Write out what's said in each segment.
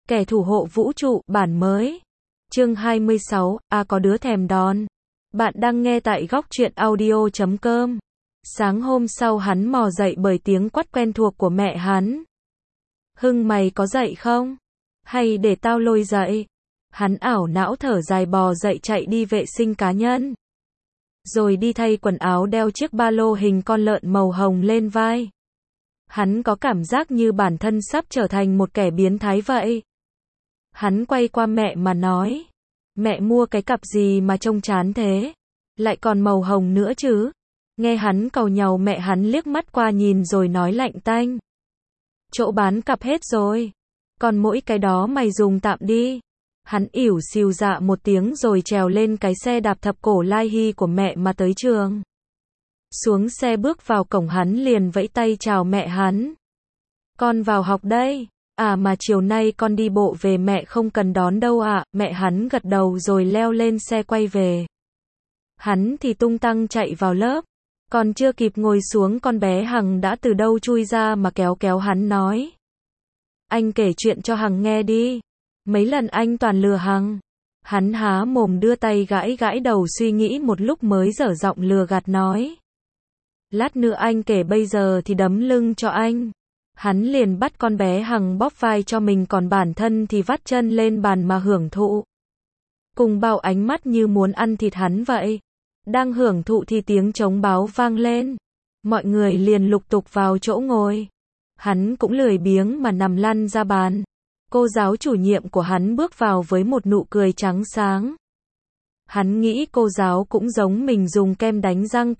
Kẻ thủ hộ vũ trụ, bản mới. Chương 26, có đứa thèm đón. Bạn đang nghe tại góc truyện audio.com. Sáng hôm sau hắn mò dậy bởi tiếng quát quen thuộc của mẹ hắn. Hưng mày có dậy không? Hay để tao lôi dậy? Hắn ảo não thở dài bò dậy chạy đi vệ sinh cá nhân. Rồi đi thay quần áo đeo chiếc ba lô hình con lợn màu hồng lên vai. Hắn có cảm giác như bản thân sắp trở thành một kẻ biến thái vậy. Hắn quay qua mẹ mà nói. Mẹ mua cái cặp gì mà trông chán thế? Lại còn màu hồng nữa chứ? Nghe hắn càu nhàu mẹ hắn liếc mắt qua nhìn rồi nói lạnh tanh. Chỗ bán cặp hết rồi. Còn mỗi cái đó mày dùng tạm đi. Hắn ỉu xìu dạ một tiếng rồi trèo lên cái xe đạp thập cổ lai hy của mẹ mà tới trường. Xuống xe bước vào cổng hắn liền vẫy tay chào mẹ hắn. Con vào học đây. À mà chiều nay con đi bộ về mẹ không cần đón đâu ạ. Mẹ hắn gật đầu rồi leo lên xe quay về. Hắn thì tung tăng chạy vào lớp. Còn chưa kịp ngồi xuống con bé Hằng đã từ đâu chui ra mà kéo kéo hắn nói. Anh kể chuyện cho Hằng nghe đi. Mấy lần anh toàn lừa Hằng. Hắn há mồm đưa tay gãi gãi đầu suy nghĩ một lúc mới dở giọng lừa gạt nói. Lát nữa anh kể bây giờ thì đấm lưng cho anh. Hắn liền bắt con bé Hằng bóp vai cho mình còn bản thân thì vắt chân lên bàn mà hưởng thụ. Cùng bao ánh mắt như muốn ăn thịt hắn vậy. Đang hưởng thụ thì tiếng trống báo vang lên. Mọi người liền lục tục vào chỗ ngồi. Hắn cũng lười biếng mà nằm lăn ra bàn. Cô giáo chủ nhiệm của hắn bước vào với một nụ cười trắng sáng. Hắn nghĩ cô giáo cũng giống mình dùng kem đánh răng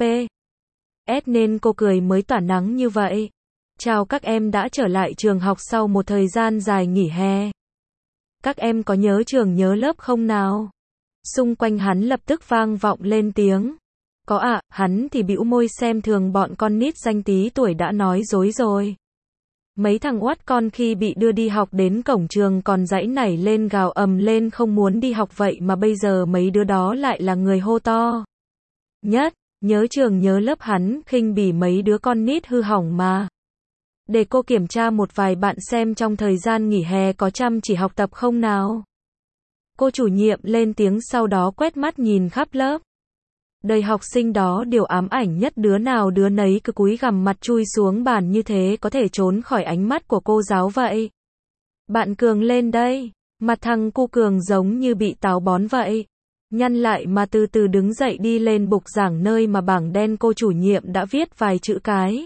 PS nên cô cười mới tỏa nắng như vậy. Chào các em đã trở lại trường học sau một thời gian dài nghỉ hè. Các em có nhớ trường nhớ lớp không nào? Xung quanh hắn lập tức vang vọng lên tiếng. Có ạ, hắn thì bĩu môi xem thường bọn con nít danh tí tuổi đã nói dối rồi. Mấy thằng oắt con khi bị đưa đi học đến cổng trường còn giãy nảy lên gào ầm lên không muốn đi học vậy mà bây giờ mấy đứa đó lại là người hô to. Nhất, nhớ trường nhớ lớp hắn khinh bỉ mấy đứa con nít hư hỏng mà. Để cô kiểm tra một vài bạn xem trong thời gian nghỉ hè có chăm chỉ học tập không nào. Cô chủ nhiệm lên tiếng sau đó quét mắt nhìn khắp lớp. Đời học sinh đó điều ám ảnh nhất đứa nào đứa nấy cứ cúi gằm mặt chui xuống bàn như thế có thể trốn khỏi ánh mắt của cô giáo vậy. Bạn Cường lên đây. Mặt thằng cu Cường giống như bị táo bón vậy. Nhăn lại mà từ từ đứng dậy đi lên bục giảng nơi mà bảng đen cô chủ nhiệm đã viết vài chữ cái.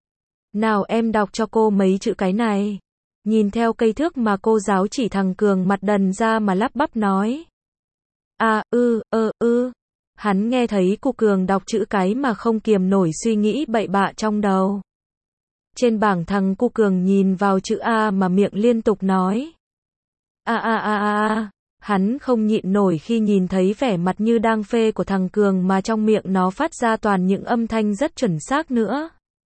Nào em đọc cho cô mấy chữ cái này. Nhìn theo cây thước mà cô giáo chỉ thằng Cường mặt đần ra mà lắp bắp nói. Hắn nghe thấy cô Cường đọc chữ cái mà không kiềm nổi suy nghĩ bậy bạ trong đầu. Trên bảng thằng cô Cường nhìn vào chữ A mà miệng liên tục nói. Hắn không nhịn nổi khi nhìn thấy vẻ mặt như đang phê của thằng Cường mà trong miệng nó phát ra toàn những âm thanh rất chuẩn xác nữa.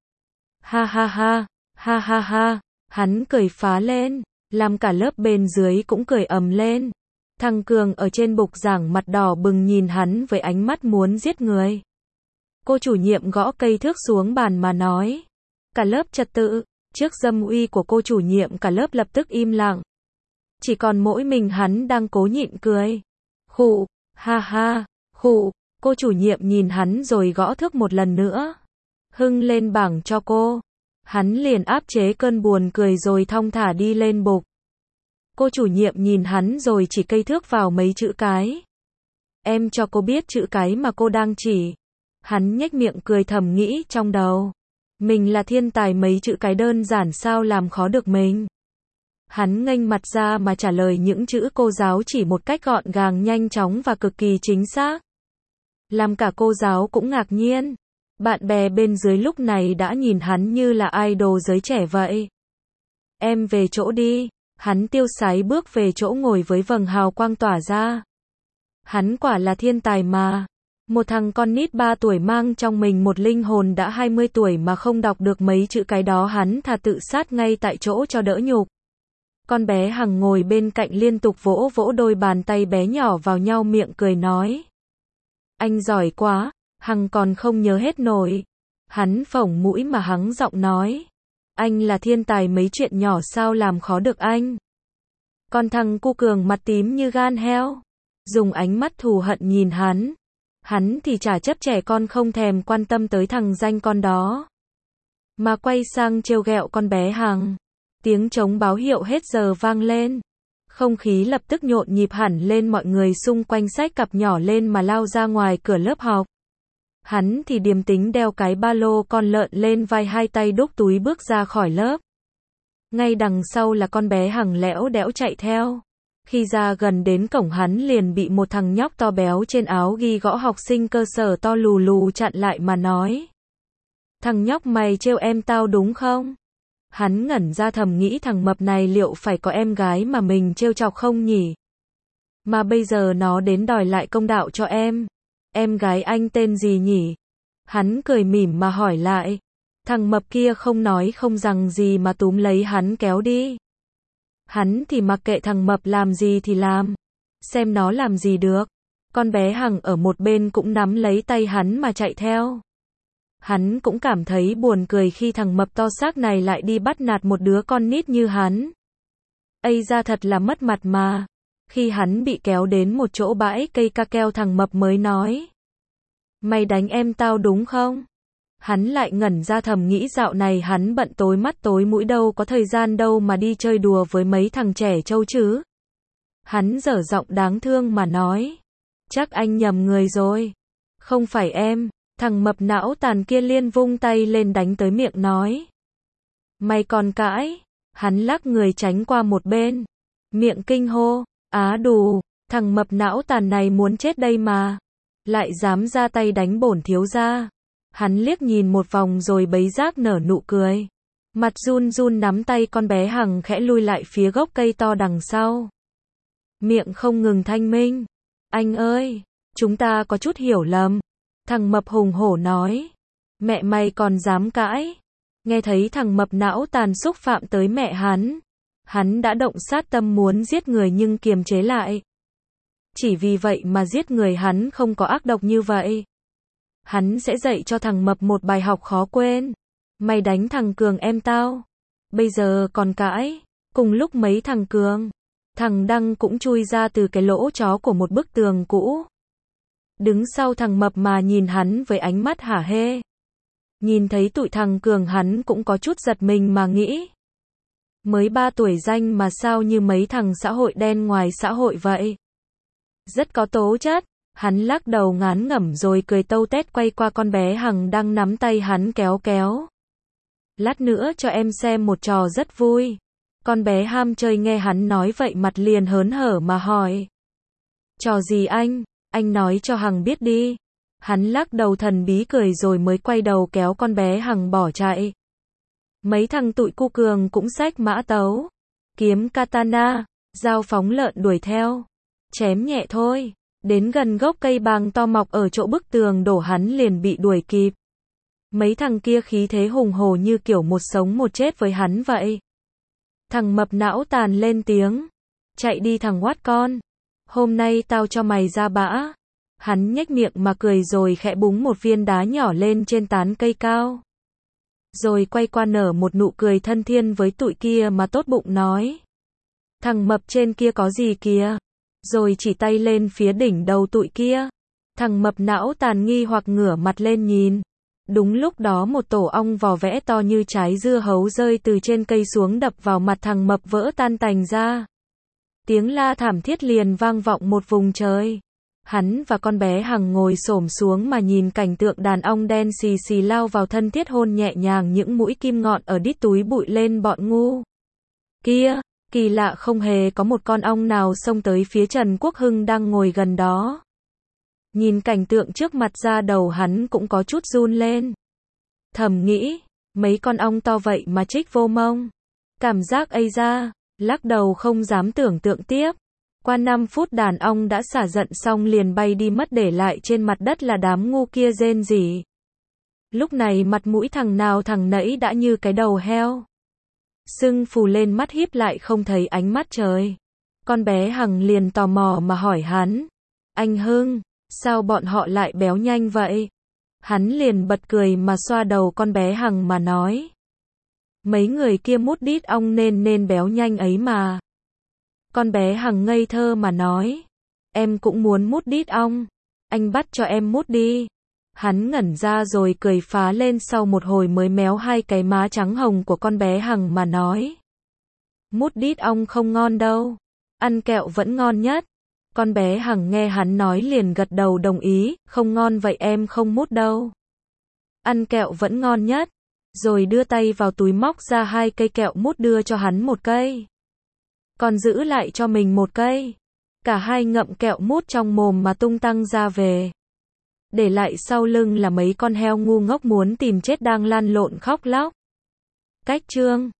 Ha. Hắn cười phá lên, làm cả lớp bên dưới cũng cười ầm lên. Thằng Cường ở trên bục giảng mặt đỏ bừng nhìn hắn với ánh mắt muốn giết người. Cô chủ nhiệm gõ cây thước xuống bàn mà nói. Cả lớp trật tự, trước dâm uy của cô chủ nhiệm cả lớp lập tức im lặng. Chỉ còn mỗi mình hắn đang cố nhịn cười. Khụ, khụ, cô chủ nhiệm nhìn hắn rồi gõ thước một lần nữa. Hưng lên bảng cho cô. Hắn liền áp chế cơn buồn cười rồi thong thả đi lên bục. Cô chủ nhiệm nhìn hắn rồi chỉ cây thước vào mấy chữ cái. Em cho cô biết chữ cái mà cô đang chỉ. Hắn nhếch miệng cười thầm nghĩ trong đầu. Mình là thiên tài mấy chữ cái đơn giản sao làm khó được mình. Hắn nghênh mặt ra mà trả lời những chữ cô giáo chỉ một cách gọn gàng nhanh chóng và cực kỳ chính xác. Làm cả cô giáo cũng ngạc nhiên. Bạn bè bên dưới lúc này đã nhìn hắn như là idol giới trẻ vậy. Em về chỗ đi. Hắn tiêu sái bước về chỗ ngồi với vầng hào quang tỏa ra. Hắn quả là thiên tài mà. Một thằng con nít 3 tuổi mang trong mình một linh hồn đã 20 tuổi mà không đọc được mấy chữ cái đó hắn thà tự sát ngay tại chỗ cho đỡ nhục. Con bé Hằng ngồi bên cạnh liên tục vỗ vỗ đôi bàn tay bé nhỏ vào nhau miệng cười nói. Anh giỏi quá, Hằng còn không nhớ hết nổi. Hắn phổng mũi mà hắng giọng nói. Anh là thiên tài mấy chuyện nhỏ sao làm khó được anh. Còn thằng cu Cường mặt tím như gan heo, dùng ánh mắt thù hận nhìn hắn. Hắn thì chả chấp trẻ con, không thèm quan tâm tới thằng danh con đó, mà quay sang trêu ghẹo con bé Hằng. Tiếng trống báo hiệu hết giờ vang lên. Không khí lập tức nhộn nhịp hẳn lên, mọi người xung quanh xách cặp nhỏ lên mà lao ra ngoài cửa lớp học. Hắn thì điềm tĩnh đeo cái ba lô con lợn lên vai, hai tay đút túi bước ra khỏi lớp. Ngay đằng sau là con bé Hằng lẽo đẽo chạy theo. Khi ra gần đến cổng, hắn liền bị một thằng nhóc to béo trên áo ghi gõ học sinh cơ sở to lù lù chặn lại mà nói: "Thằng nhóc, mày trêu em tao đúng không?" Hắn ngẩn ra, thầm nghĩ thằng mập này liệu phải có em gái mà mình trêu chọc không nhỉ? Mà bây giờ nó đến đòi lại công đạo cho em. Em gái anh tên gì nhỉ? Hắn cười mỉm mà hỏi lại. Thằng mập kia không nói không rằng gì mà túm lấy hắn kéo đi. Hắn thì mặc kệ thằng mập làm gì thì làm, xem nó làm gì được. Con bé Hằng ở một bên cũng nắm lấy tay hắn mà chạy theo. Hắn cũng cảm thấy buồn cười khi thằng mập to xác này lại đi bắt nạt một đứa con nít như hắn. Ây ra thật là mất mặt mà. Khi hắn bị kéo đến một chỗ bãi cây ca keo, thằng mập mới nói: "Mày đánh em tao đúng không?" Hắn lại ngẩn ra, thầm nghĩ dạo này hắn bận tối mắt tối mũi, đâu có thời gian đâu mà đi chơi đùa với mấy thằng trẻ trâu chứ. Hắn dở giọng đáng thương mà nói: "Chắc anh nhầm người rồi. Không phải em." Thằng mập não tàn kia liền vung tay lên đánh tới miệng nói: "Mày còn cãi?" Hắn lắc người tránh qua một bên, miệng kinh hô: "Á đù, thằng mập não tàn này muốn chết đây mà, lại dám ra tay đánh bổn thiếu gia." Hắn liếc nhìn một vòng rồi bấy giác nở nụ cười. Mặt run run nắm tay con bé Hằng khẽ lui lại phía gốc cây to đằng sau. Miệng không ngừng thanh minh: "Anh ơi, chúng ta có chút hiểu lầm." Thằng mập hùng hổ nói: "Mẹ mày còn dám cãi?" Nghe thấy thằng mập não tàn xúc phạm tới mẹ hắn đã động sát tâm muốn giết người nhưng kiềm chế lại. Chỉ vì vậy mà giết người hắn không có ác độc như vậy. Hắn sẽ dạy cho thằng mập một bài học khó quên. "Mày đánh thằng Cường em tao, bây giờ còn cãi." Cùng lúc mấy thằng Cường, thằng Đăng cũng chui ra từ cái lỗ chó của một bức tường cũ, đứng sau thằng mập mà nhìn hắn với ánh mắt hả hê. Nhìn thấy tụi thằng Cường, hắn cũng có chút giật mình mà nghĩ: mới 3 tuổi danh mà sao như mấy thằng xã hội đen ngoài xã hội vậy. Rất có tố chất. Hắn lắc đầu ngán ngẩm rồi cười tâu tét quay qua con bé Hằng đang nắm tay hắn kéo kéo: "Lát nữa cho em xem một trò rất vui." Con bé ham chơi nghe hắn nói vậy mặt liền hớn hở mà hỏi: "Trò gì anh? Anh nói cho Hằng biết đi." Hắn lắc đầu thần bí cười rồi mới quay đầu kéo con bé Hằng bỏ chạy. Mấy thằng tụi cu Cường cũng xách mã tấu, kiếm katana, dao phóng lợn đuổi theo. Chém nhẹ thôi. Đến gần gốc cây bàng to mọc ở chỗ bức tường đổ, hắn liền bị đuổi kịp. Mấy thằng kia khí thế hùng hổ như kiểu một sống một chết với hắn vậy. Thằng mập não tàn lên tiếng: "Chạy đi thằng oát con, hôm nay tao cho mày ra bã." Hắn nhếch miệng mà cười rồi khẽ búng một viên đá nhỏ lên trên tán cây cao. Rồi quay qua nở một nụ cười thân thiên với tụi kia mà tốt bụng nói: "Thằng mập trên kia có gì kìa?" Rồi chỉ tay lên phía đỉnh đầu tụi kia. Thằng mập não tàn nghi hoặc ngửa mặt lên nhìn. Đúng lúc đó một tổ ong vò vẽ to như trái dưa hấu rơi từ trên cây xuống đập vào mặt thằng mập vỡ tan tành ra. Tiếng la thảm thiết liền vang vọng một vùng trời. Hắn và con bé Hằng ngồi xổm xuống mà nhìn cảnh tượng đàn ong đen xì xì lao vào thân thiết hôn nhẹ nhàng những mũi kim ngọn ở đít túi bụi lên bọn ngu kia. Kỳ lạ, không hề có một con ong nào xông tới phía Trần Quốc Hưng đang ngồi gần đó. Nhìn cảnh tượng trước mặt, da đầu hắn cũng có chút run lên. Thầm nghĩ, mấy con ong to vậy mà chích vô mông. Cảm giác ây ra, lắc đầu không dám tưởng tượng tiếp. Qua 5 phút đàn ong đã xả giận xong liền bay đi mất, để lại trên mặt đất là đám ngu kia rên rỉ. Lúc này mặt mũi thằng nào thằng nấy đã như cái đầu heo, sưng phù lên, mắt híp lại không thấy ánh mắt trời. Con bé Hằng liền tò mò mà hỏi hắn: "Anh Hưng, sao bọn họ lại béo nhanh vậy?" Hắn liền bật cười mà xoa đầu con bé Hằng mà nói: "Mấy người kia mút đít ong nên béo nhanh ấy mà." Con bé Hằng ngây thơ mà nói. Em cũng muốn mút đít ong. Anh bắt cho em mút đi. Hắn ngẩn ra rồi cười phá lên sau một hồi mới méo hai cái má trắng hồng của con bé Hằng mà nói. Mút đít ong không ngon đâu. Ăn kẹo vẫn ngon nhất. Con bé Hằng nghe hắn nói liền gật đầu đồng ý, không ngon vậy em không mút đâu. Ăn kẹo vẫn ngon nhất. Rồi đưa tay vào túi móc ra hai cây kẹo mút đưa cho hắn một cây. Còn giữ lại cho mình một cây. Cả hai ngậm kẹo mút trong mồm mà tung tăng ra về. Để lại sau lưng là mấy con heo ngu ngốc muốn tìm chết đang lăn lộn khóc lóc. Cách chương